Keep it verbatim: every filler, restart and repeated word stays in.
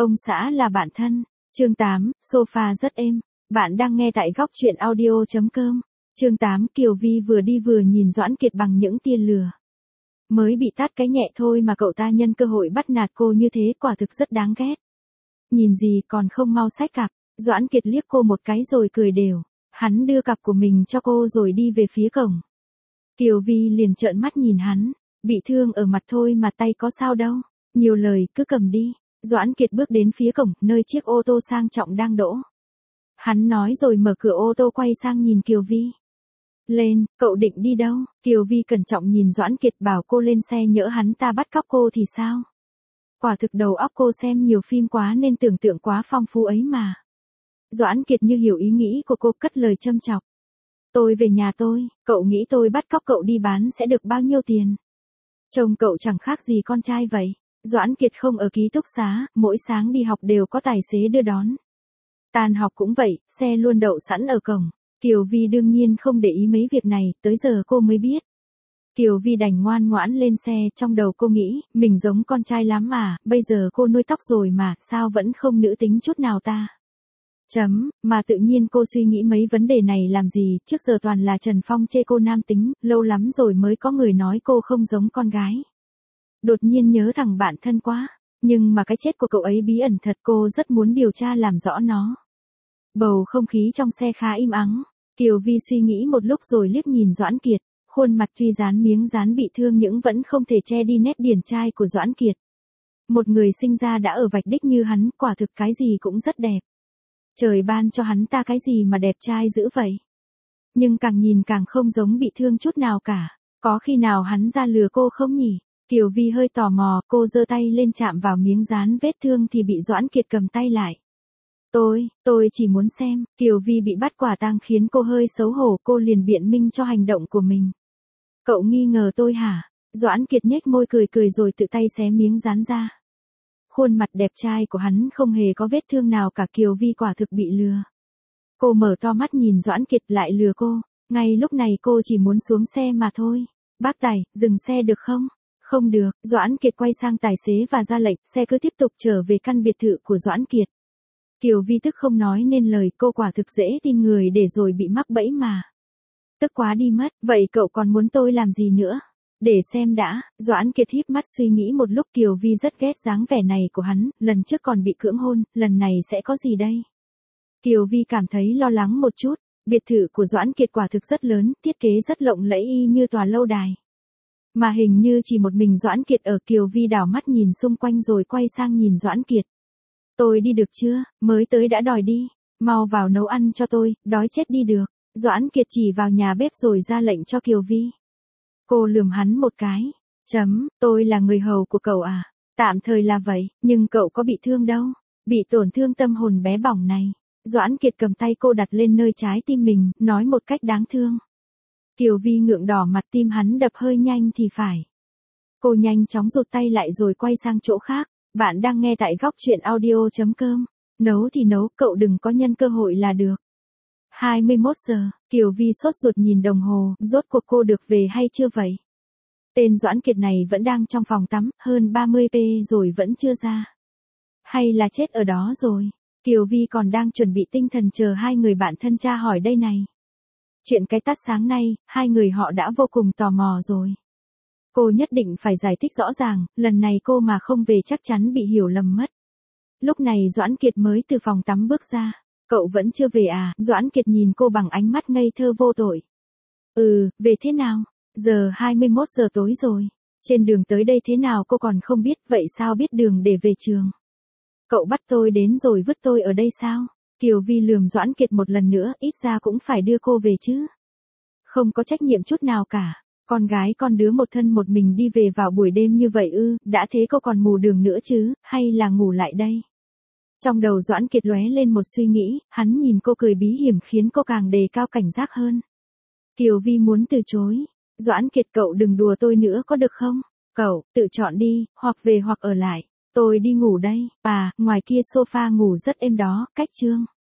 Ông xã là bạn thân. Chương tám, sofa rất êm. Bạn đang nghe tại góc truyện audio chấm com. Chương tám, Kiều Vi vừa đi vừa nhìn Doãn Kiệt bằng những tia lửa. Mới bị tát cái nhẹ thôi mà cậu ta nhân cơ hội bắt nạt cô như thế, quả thực rất đáng ghét. Nhìn gì còn không mau xách cặp. Doãn Kiệt liếc cô một cái rồi cười đều. Hắn đưa cặp của mình cho cô rồi đi về phía cổng. Kiều Vi liền trợn mắt nhìn hắn. Bị thương ở mặt thôi mà tay có sao đâu. Nhiều lời cứ cầm đi. Doãn Kiệt bước đến phía cổng, nơi chiếc ô tô sang trọng đang đỗ. Hắn nói rồi mở cửa ô tô quay sang nhìn Kiều Vi. Lên, cậu định đi đâu? Kiều Vi cẩn trọng nhìn Doãn Kiệt, bảo cô lên xe, nhỡ hắn ta bắt cóc cô thì sao? Quả thực đầu óc cô xem nhiều phim quá nên tưởng tượng quá phong phú ấy mà. Doãn Kiệt như hiểu ý nghĩ của cô, cất lời châm chọc. Tôi về nhà tôi, cậu nghĩ tôi bắt cóc cậu đi bán sẽ được bao nhiêu tiền? Trông cậu chẳng khác gì con trai vậy. Doãn Kiệt không ở ký túc xá, mỗi sáng đi học đều có tài xế đưa đón. Tan học cũng vậy, xe luôn đậu sẵn ở cổng. Kiều Vi đương nhiên không để ý mấy việc này, tới giờ cô mới biết. Kiều Vi đành ngoan ngoãn lên xe, trong đầu cô nghĩ, mình giống con trai lắm mà, bây giờ cô nuôi tóc rồi mà, sao vẫn không nữ tính chút nào ta? Chấm, mà tự nhiên cô suy nghĩ mấy vấn đề này làm gì, trước giờ toàn là Trần Phong chê cô nam tính, lâu lắm rồi mới có người nói cô không giống con gái. Đột nhiên nhớ thằng bạn thân quá, nhưng mà cái chết của cậu ấy bí ẩn thật, cô rất muốn điều tra làm rõ nó. Bầu không khí trong xe khá im ắng, Kiều Vi suy nghĩ một lúc rồi liếc nhìn Doãn Kiệt, khuôn mặt tuy dán miếng dán bị thương nhưng vẫn không thể che đi nét điển trai của Doãn Kiệt. Một người sinh ra đã ở vạch đích như hắn, quả thực cái gì cũng rất đẹp. Trời ban cho hắn ta cái gì mà đẹp trai dữ vậy. Nhưng càng nhìn càng không giống bị thương chút nào cả, có khi nào hắn ra lừa cô không nhỉ? Kiều Vi hơi tò mò, cô giơ tay lên chạm vào miếng dán vết thương thì bị Doãn Kiệt cầm tay lại. Tôi, tôi chỉ muốn xem. Kiều Vi bị bắt quả tang khiến cô hơi xấu hổ, cô liền biện minh cho hành động của mình. Cậu nghi ngờ tôi hả? Doãn Kiệt nhếch môi cười cười rồi tự tay xé miếng dán ra. Khuôn mặt đẹp trai của hắn không hề có vết thương nào cả, Kiều Vi quả thực bị lừa. Cô mở to mắt nhìn Doãn Kiệt lại lừa cô, ngay lúc này cô chỉ muốn xuống xe mà thôi. Bác tài, dừng xe được không? Không được, Doãn Kiệt quay sang tài xế và ra lệnh, xe cứ tiếp tục trở về căn biệt thự của Doãn Kiệt. Kiều Vi tức không nói nên lời, cô quả thực dễ tin người để rồi bị mắc bẫy mà. Tức quá đi mất, vậy cậu còn muốn tôi làm gì nữa? Để xem đã. Doãn Kiệt híp mắt suy nghĩ một lúc, Kiều Vi rất ghét dáng vẻ này của hắn, lần trước còn bị cưỡng hôn, lần này sẽ có gì đây? Kiều Vi cảm thấy lo lắng một chút, biệt thự của Doãn Kiệt quả thực rất lớn, thiết kế rất lộng lẫy y như tòa lâu đài. Mà hình như chỉ một mình Doãn Kiệt ở. Kiều Vi đảo mắt nhìn xung quanh rồi quay sang nhìn Doãn Kiệt. Tôi đi được chưa, mới tới đã đòi đi, mau vào nấu ăn cho tôi, đói chết đi được. Doãn Kiệt chỉ vào nhà bếp rồi ra lệnh cho Kiều Vi. Cô lườm hắn một cái. Chấm, tôi là người hầu của cậu à? Tạm thời là vậy, nhưng cậu có bị thương đâu, bị tổn thương tâm hồn bé bỏng này. Doãn Kiệt cầm tay cô đặt lên nơi trái tim mình, nói một cách đáng thương. Kiều Vi ngượng đỏ mặt, tim hắn đập hơi nhanh thì phải. Cô nhanh chóng rụt tay lại rồi quay sang chỗ khác. Bạn đang nghe tại góc truyện audio chấm com. Nấu thì nấu, cậu đừng có nhân cơ hội là được. hai mươi mốt giờ, Kiều Vi sốt ruột nhìn đồng hồ, rốt cuộc cô được về hay chưa vậy? Tên Doãn Kiệt này vẫn đang trong phòng tắm, hơn ba mươi phút rồi vẫn chưa ra. Hay là chết ở đó rồi? Kiều Vi còn đang chuẩn bị tinh thần chờ hai người bạn thân tra hỏi đây này. Chuyện cái tát sáng nay, hai người họ đã vô cùng tò mò rồi. Cô nhất định phải giải thích rõ ràng, lần này cô mà không về chắc chắn bị hiểu lầm mất. Lúc này Doãn Kiệt mới từ phòng tắm bước ra. Cậu vẫn chưa về à? Doãn Kiệt nhìn cô bằng ánh mắt ngây thơ vô tội. Ừ, về thế nào? Giờ hai mươi mốt giờ tối rồi. Trên đường tới đây thế nào cô còn không biết, vậy sao biết đường để về trường? Cậu bắt tôi đến rồi vứt tôi ở đây sao? Kiều Vi lườm Doãn Kiệt một lần nữa, ít ra cũng phải đưa cô về chứ. Không có trách nhiệm chút nào cả. Con gái con đứa một thân một mình đi về vào buổi đêm như vậy ư, đã thế cô còn mù đường nữa chứ, hay là ngủ lại đây? Trong đầu Doãn Kiệt lóe lên một suy nghĩ, hắn nhìn cô cười bí hiểm khiến cô càng đề cao cảnh giác hơn. Kiều Vi muốn từ chối. Doãn Kiệt, cậu đừng đùa tôi nữa có được không? Cậu, tự chọn đi, hoặc về hoặc ở lại. Tôi đi ngủ đây. À, ngoài kia sofa ngủ rất êm đó, cách chương.